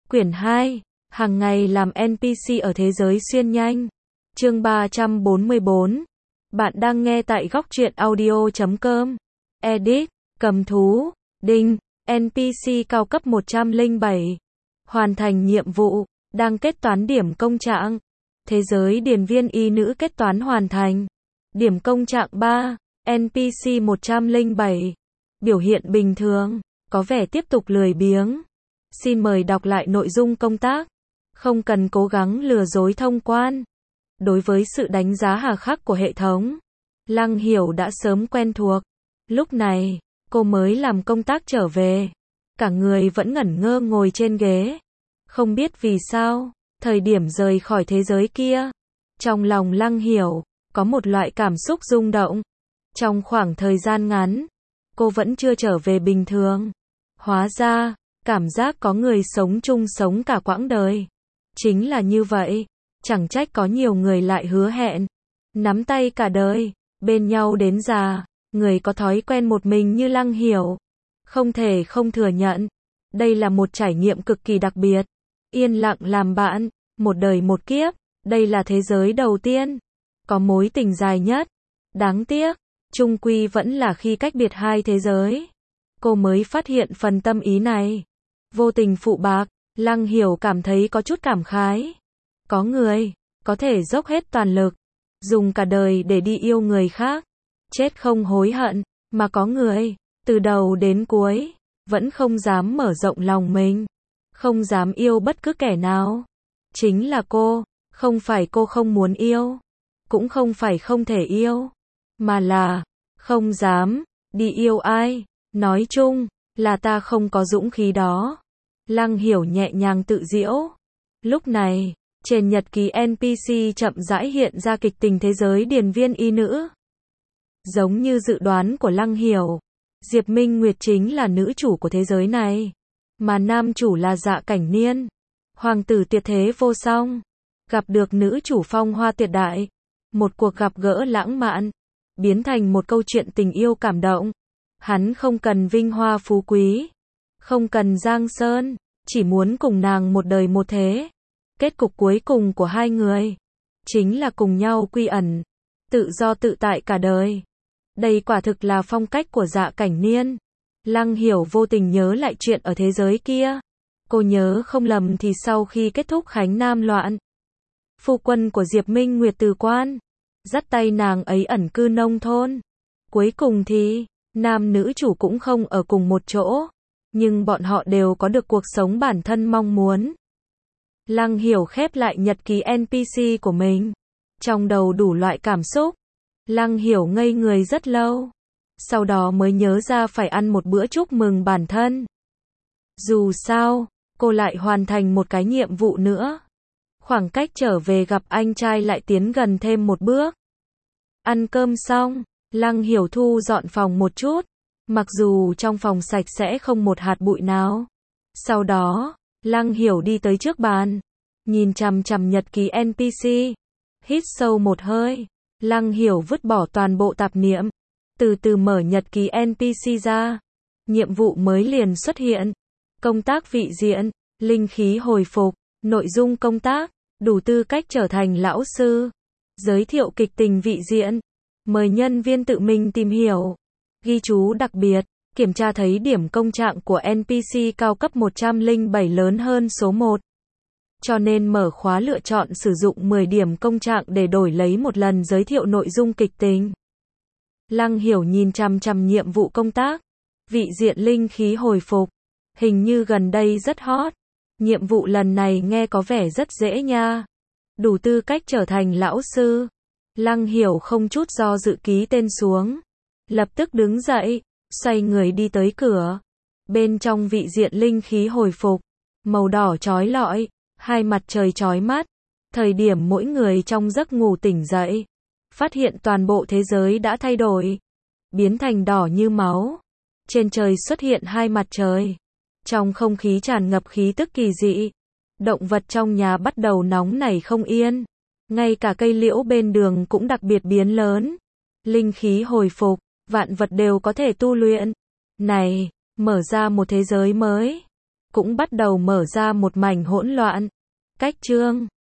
Quyển 2, hàng ngày làm NPC ở thế giới xuyên nhanh. Chương 344. Bạn đang nghe tại góc truyện audio.com. Edit, cầm thú, đinh, NPC cao cấp 107. Hoàn thành nhiệm vụ, đang kết toán điểm công trạng. Thế giới điền viên y nữ kết toán hoàn thành. Điểm công trạng 3, NPC 107. Biểu hiện bình thường, có vẻ tiếp tục lười biếng. Xin mời đọc lại nội dung công tác. Không cần cố gắng lừa dối thông quan. Đối với sự đánh giá hà khắc của hệ thống, Lăng Hiểu đã sớm quen thuộc. Lúc này, cô mới làm công tác trở về. Cả người vẫn ngẩn ngơ ngồi trên ghế. Không biết vì sao, thời điểm rời khỏi thế giới kia, trong lòng Lăng Hiểu có một loại cảm xúc rung động. Trong khoảng thời gian ngắn, cô vẫn chưa trở về bình thường. Hóa ra, cảm giác có người sống chung sống cả quãng đời chính là như vậy. Chẳng trách có nhiều người lại hứa hẹn nắm tay cả đời, bên nhau đến già. Người có thói quen một mình như Lăng Hiểu không thể không thừa nhận, đây là một trải nghiệm cực kỳ đặc biệt. Yên lặng làm bạn, một đời một kiếp, đây là thế giới đầu tiên có mối tình dài nhất. Đáng tiếc, chung quy vẫn là khi cách biệt hai thế giới, cô mới phát hiện phần tâm ý này. Vô tình phụ bạc, Lăng Hiểu cảm thấy có chút cảm khái. Có người có thể dốc hết toàn lực, dùng cả đời để đi yêu người khác, chết không hối hận, mà có người từ đầu đến cuối vẫn không dám mở rộng lòng mình, không dám yêu bất cứ kẻ nào. Chính là cô. Không phải cô không muốn yêu, cũng không phải không thể yêu, mà là không dám đi yêu ai. Nói chung là ta không có dũng khí đó. Lăng Hiểu nhẹ nhàng tự giễu. Lúc này, trên nhật ký NPC chậm rãi hiện ra kịch tình thế giới điền viên y nữ. Giống như dự đoán của Lăng Hiểu, Diệp Minh Nguyệt chính là nữ chủ của thế giới này, mà nam chủ là Dạ Cảnh Niên, hoàng tử tuyệt thế vô song. Gặp được nữ chủ phong hoa tuyệt đại, một cuộc gặp gỡ lãng mạn biến thành một câu chuyện tình yêu cảm động. Hắn không cần vinh hoa phú quý, không cần giang sơn, chỉ muốn cùng nàng một đời một thế. Kết cục cuối cùng của hai người chính là cùng nhau quy ẩn, tự do tự tại cả đời. Đây quả thực là phong cách của Dạ Cảnh Niên. Lăng Hiểu vô tình nhớ lại chuyện ở thế giới kia. Cô nhớ không lầm thì sau khi kết thúc Khánh Nam loạn, phu quân của Diệp Minh Nguyệt từ quan, dắt tay nàng ấy ẩn cư nông thôn. Cuối cùng thì, nam nữ chủ cũng không ở cùng một chỗ, nhưng bọn họ đều có được cuộc sống bản thân mong muốn. Lăng Hiểu khép lại nhật ký NPC của mình, trong đầu đủ loại cảm xúc. Lăng Hiểu ngây người rất lâu, sau đó mới nhớ ra phải ăn một bữa chúc mừng bản thân. Dù sao, cô lại hoàn thành một cái nhiệm vụ nữa. Khoảng cách trở về gặp anh trai lại tiến gần thêm một bước. Ăn cơm xong, Lăng Hiểu thu dọn phòng một chút, mặc dù trong phòng sạch sẽ không một hạt bụi nào. Sau đó, Lăng Hiểu đi tới trước bàn, nhìn chằm chằm nhật ký NPC. Hít sâu một hơi, Lăng Hiểu vứt bỏ toàn bộ tạp niệm, từ từ mở nhật ký NPC ra. Nhiệm vụ mới liền xuất hiện. Công tác vị diện, linh khí hồi phục. Nội dung công tác, đủ tư cách trở thành lão sư. Giới thiệu kịch tình vị diện. Mời nhân viên tự mình tìm hiểu. Ghi chú đặc biệt, kiểm tra thấy điểm công trạng của NPC cao cấp 107 lớn hơn số 1. Cho nên mở khóa lựa chọn sử dụng 10 điểm công trạng để đổi lấy một lần giới thiệu nội dung kịch tình. Lăng Hiểu nhìn chằm chằm nhiệm vụ công tác. Vị diện linh khí hồi phục. Hình như gần đây rất hot. Nhiệm vụ lần này nghe có vẻ rất dễ nha. Đủ tư cách trở thành lão sư. Lăng Hiểu không chút do dự ký tên xuống. Lập tức đứng dậy, xoay người đi tới cửa. Bên trong vị diện linh khí hồi phục, màu đỏ chói lọi, hai mặt trời chói mắt. Thời điểm mỗi người trong giấc ngủ tỉnh dậy, phát hiện toàn bộ thế giới đã thay đổi, biến thành đỏ như máu. Trên trời xuất hiện hai mặt trời. Trong không khí tràn ngập khí tức kỳ dị. Động vật trong nhà bắt đầu nóng nảy không yên. Ngay cả cây liễu bên đường cũng đặc biệt biến lớn. Linh khí hồi phục, vạn vật đều có thể tu luyện. Này, mở ra một thế giới mới. cũng bắt đầu mở ra một mảnh hỗn loạn. Cách chương